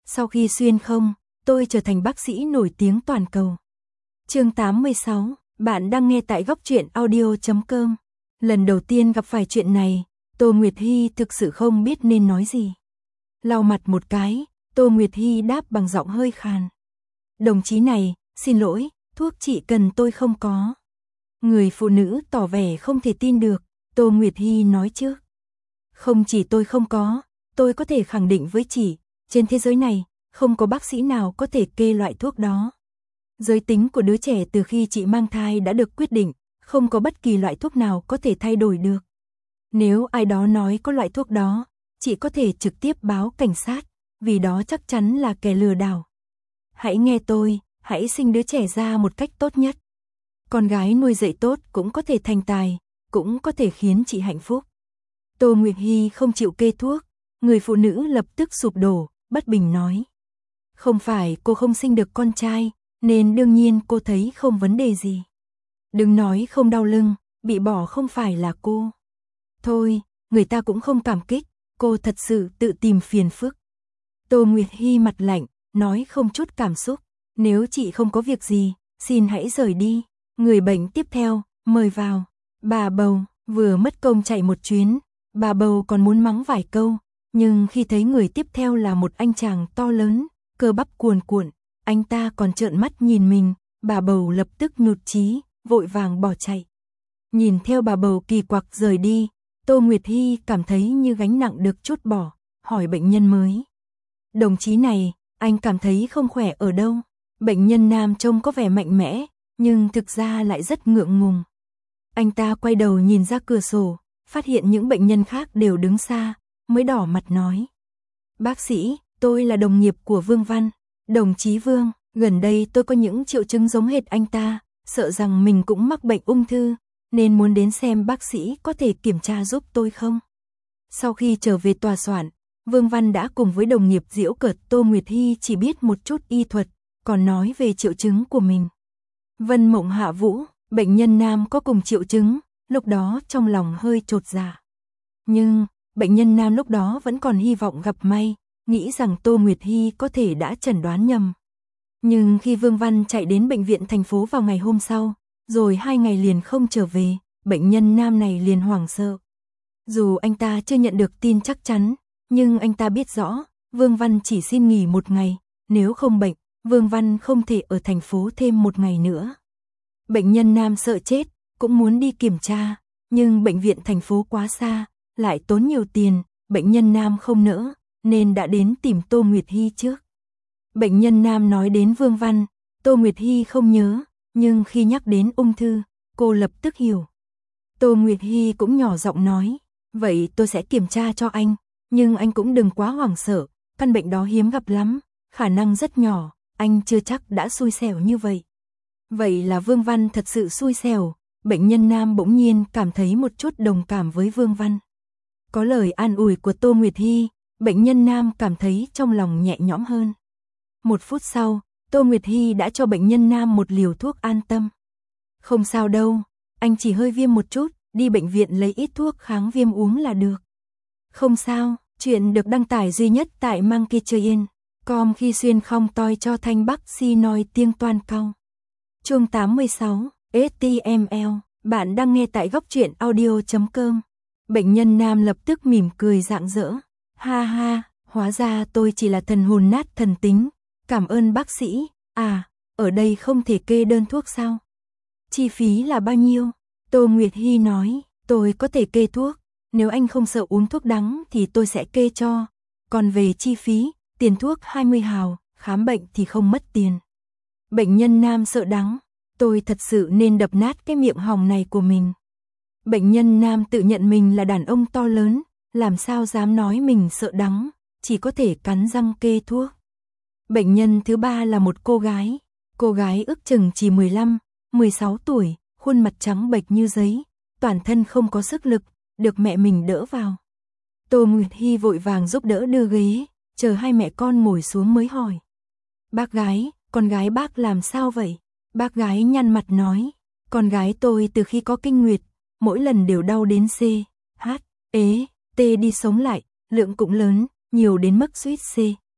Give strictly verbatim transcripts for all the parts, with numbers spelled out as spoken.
Sau khi xuyên không, tôi trở thành bác sĩ nổi tiếng toàn cầu. Chương tám mươi sáu, bạn đang nghe tại góc truyện audio chấm com. Lần đầu tiên gặp phải chuyện này, Tô Nguyệt Hy thực sự không biết nên nói gì. Lau mặt một cái, Tô Nguyệt Hy đáp bằng giọng hơi khàn. Đồng chí này, xin lỗi, thuốc chị cần tôi không có. Người phụ nữ tỏ vẻ không thể tin được, Tô Nguyệt Hy nói trước. Không chỉ tôi không có, tôi có thể khẳng định với chị, trên thế giới này, không có bác sĩ nào có thể kê loại thuốc đó. Giới tính của đứa trẻ từ khi chị mang thai đã được quyết định, không có bất kỳ loại thuốc nào có thể thay đổi được. Nếu ai đó nói có loại thuốc đó, chị có thể trực tiếp báo cảnh sát, vì đó chắc chắn là kẻ lừa đảo. Hãy nghe tôi, hãy sinh đứa trẻ ra một cách tốt nhất. Con gái nuôi dạy tốt cũng có thể thành tài, cũng có thể khiến chị hạnh phúc. Tô Nguyệt Hy không chịu kê thuốc, người phụ nữ lập tức sụp đổ, bất bình nói. Không phải cô không sinh được con trai, nên đương nhiên cô thấy không vấn đề gì. Đừng nói không đau lưng, bị bỏ không phải là cô. Thôi, người ta cũng không cảm kích, cô thật sự tự tìm phiền phức. Tô Nguyệt Hy mặt lạnh, nói không chút cảm xúc. Nếu chị không có việc gì, xin hãy rời đi. Người bệnh tiếp theo, mời vào. Bà bầu, vừa mất công chạy một chuyến, bà bầu còn muốn mắng vài câu, nhưng khi thấy người tiếp theo là một anh chàng to lớn, cơ bắp cuồn cuộn, anh ta còn trợn mắt nhìn mình, bà bầu lập tức nhụt chí, vội vàng bỏ chạy. Nhìn theo bà bầu kỳ quặc rời đi, Tô Nguyệt Hy cảm thấy như gánh nặng được trút bỏ, hỏi bệnh nhân mới. Đồng chí này, anh cảm thấy không khỏe ở đâu? Bệnh nhân nam trông có vẻ mạnh mẽ, nhưng thực ra lại rất ngượng ngùng. Anh ta quay đầu nhìn ra cửa sổ, phát hiện những bệnh nhân khác đều đứng xa, mới đỏ mặt nói. Bác sĩ, tôi là đồng nghiệp của Vương Văn. Đồng chí Vương, gần đây tôi có những triệu chứng giống hệt anh ta, sợ rằng mình cũng mắc bệnh ung thư, nên muốn đến xem bác sĩ có thể kiểm tra giúp tôi không? Sau khi trở về tòa soạn, Vương Văn đã cùng với đồng nghiệp giễu cợt Tô Nguyệt Hy chỉ biết một chút y thuật, còn nói về triệu chứng của mình. Vân Mộng Hạ Vũ, bệnh nhân nam có cùng triệu chứng, lúc đó trong lòng hơi chột dạ. Nhưng, bệnh nhân nam lúc đó vẫn còn hy vọng gặp may, nghĩ rằng Tô Nguyệt Hy có thể đã chẩn đoán nhầm. Nhưng khi Vương Văn chạy đến bệnh viện thành phố vào ngày hôm sau, rồi hai ngày liền không trở về, bệnh nhân nam này liền hoảng sợ. Dù anh ta chưa nhận được tin chắc chắn, nhưng anh ta biết rõ, Vương Văn chỉ xin nghỉ một ngày, nếu không bệnh, Vương Văn không thể ở thành phố thêm một ngày nữa. Bệnh nhân nam sợ chết, cũng muốn đi kiểm tra, nhưng bệnh viện thành phố quá xa, lại tốn nhiều tiền, bệnh nhân nam không nỡ, nên đã đến tìm Tô Nguyệt Hy trước. Bệnh nhân nam nói đến Vương Văn, Tô Nguyệt Hy không nhớ, nhưng khi nhắc đến ung thư, cô lập tức hiểu. Tô Nguyệt Hy cũng nhỏ giọng nói, vậy tôi sẽ kiểm tra cho anh, nhưng anh cũng đừng quá hoảng sợ, căn bệnh đó hiếm gặp lắm, khả năng rất nhỏ, anh chưa chắc đã xui xẻo như vậy. Vậy là Vương Văn thật sự xui xẻo, bệnh nhân nam bỗng nhiên cảm thấy một chút đồng cảm với Vương Văn. Có lời an ủi của Tô Nguyệt Hy, bệnh nhân nam cảm thấy trong lòng nhẹ nhõm hơn. Một phút sau, Tô Nguyệt Hy đã cho bệnh nhân nam một liều thuốc an tâm. Không sao đâu, anh chỉ hơi viêm một chút, đi bệnh viện lấy ít thuốc kháng viêm uống là được. Không sao, chuyện được đăng tải duy nhất tại Monkey Train. Com khi xuyên không toi cho thanh bắc si nói tiếng toan cao. Chương tám mươi sáu, ét tê em lờ, bạn đang nghe tại góc truyện audio chấm com. Bệnh nhân nam lập tức mỉm cười rạng rỡ. Ha ha, hóa ra tôi chỉ là thần hồn nát thần tính. Cảm ơn bác sĩ. À, ở đây không thể kê đơn thuốc sao? Chi phí là bao nhiêu? Tô Nguyệt Hy nói, tôi có thể kê thuốc. Nếu anh không sợ uống thuốc đắng thì tôi sẽ kê cho. Còn về chi phí, tiền thuốc hai mươi hào, khám bệnh thì không mất tiền. Bệnh nhân nam sợ đắng, tôi thật sự nên đập nát cái miệng hòng này của mình. Bệnh nhân nam tự nhận mình là đàn ông to lớn, làm sao dám nói mình sợ đắng, chỉ có thể cắn răng kê thuốc. Bệnh nhân thứ ba là một cô gái, cô gái ước chừng chỉ mười lăm, mười sáu tuổi, khuôn mặt trắng bệch như giấy, toàn thân không có sức lực, được mẹ mình đỡ vào. Tô Nguyệt Hy vội vàng giúp đỡ đưa ghế, chờ hai mẹ con ngồi xuống mới hỏi. Bác gái, con gái bác làm sao vậy? Bác gái nhăn mặt nói, con gái tôi từ khi có kinh nguyệt, mỗi lần đều đau đến C, H, ế, T đi sống lại, lượng cũng lớn, nhiều đến mức suýt C, H,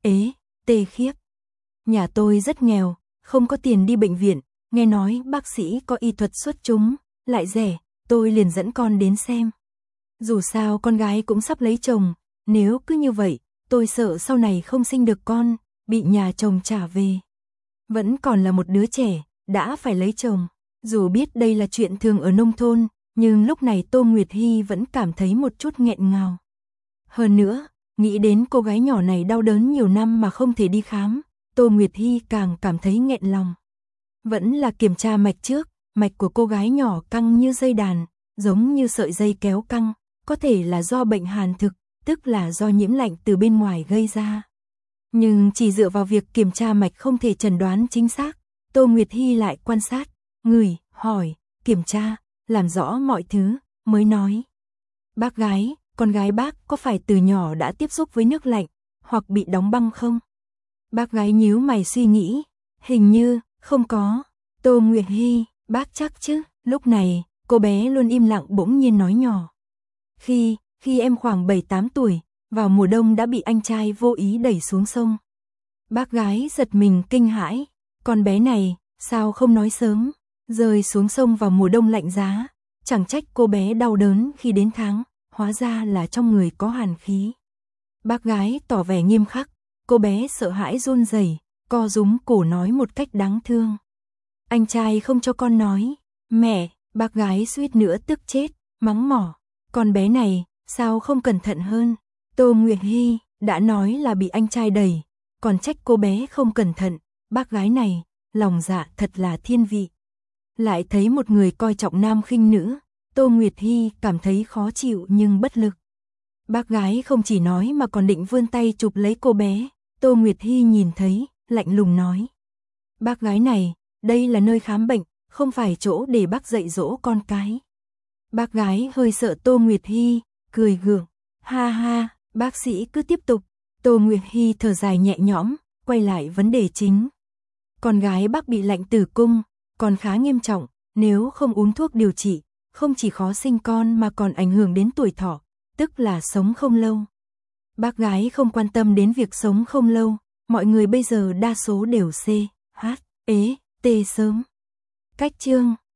Ế, tê khiếp. Nhà tôi rất nghèo, không có tiền đi bệnh viện, nghe nói bác sĩ có y thuật xuất chúng, lại rẻ, tôi liền dẫn con đến xem. Dù sao con gái cũng sắp lấy chồng, nếu cứ như vậy, tôi sợ sau này không sinh được con, bị nhà chồng trả về. Vẫn còn là một đứa trẻ, đã phải lấy chồng. Dù biết đây là chuyện thường ở nông thôn, nhưng lúc này Tô Nguyệt Hy vẫn cảm thấy một chút nghẹn ngào. Hơn nữa, nghĩ đến cô gái nhỏ này đau đớn nhiều năm mà không thể đi khám, Tô Nguyệt Hy càng cảm thấy nghẹn lòng. Vẫn là kiểm tra mạch trước, mạch của cô gái nhỏ căng như dây đàn, giống như sợi dây kéo căng, có thể là do bệnh hàn thực, tức là do nhiễm lạnh từ bên ngoài gây ra. Nhưng chỉ dựa vào việc kiểm tra mạch không thể chẩn đoán chính xác, Tô Nguyệt Hy lại quan sát, ngửi, hỏi, kiểm tra, làm rõ mọi thứ, mới nói. Bác gái, con gái bác có phải từ nhỏ đã tiếp xúc với nước lạnh, hoặc bị đóng băng không? Bác gái nhíu mày suy nghĩ, hình như, không có. Tô Nguyệt Hy, bác chắc chứ? Lúc này, cô bé luôn im lặng bỗng nhiên nói nhỏ. Khi, khi em khoảng bảy tám tuổi, vào mùa đông đã bị anh trai vô ý đẩy xuống sông. Bác gái giật mình kinh hãi, con bé này, sao không nói sớm, rơi xuống sông vào mùa đông lạnh giá, chẳng trách cô bé đau đớn khi đến tháng, hóa ra là trong người có hàn khí. Bác gái tỏ vẻ nghiêm khắc, cô bé sợ hãi run rẩy, co rúm cổ nói một cách đáng thương. Anh trai không cho con nói, mẹ, bác gái suýt nữa tức chết, mắng mỏ, con bé này, sao không cẩn thận hơn. Tô Nguyệt Hy đã nói là bị anh trai đẩy, còn trách cô bé không cẩn thận, bác gái này, lòng dạ thật là thiên vị. Lại thấy một người coi trọng nam khinh nữ, Tô Nguyệt Hy cảm thấy khó chịu nhưng bất lực. Bác gái không chỉ nói mà còn định vươn tay chụp lấy cô bé, Tô Nguyệt Hy nhìn thấy, lạnh lùng nói. Bác gái này, đây là nơi khám bệnh, không phải chỗ để bác dạy dỗ con cái. Bác gái hơi sợ Tô Nguyệt Hy, cười gượng, ha ha, bác sĩ cứ tiếp tục. Tô Nguyệt Hy thở dài nhẹ nhõm, quay lại vấn đề chính. Con gái bác bị lạnh tử cung, còn khá nghiêm trọng, nếu không uống thuốc điều trị, không chỉ khó sinh con mà còn ảnh hưởng đến tuổi thọ, tức là sống không lâu. Bác gái không quan tâm đến việc sống không lâu, mọi người bây giờ đa số đều C, H, ế, T sớm. Cách chương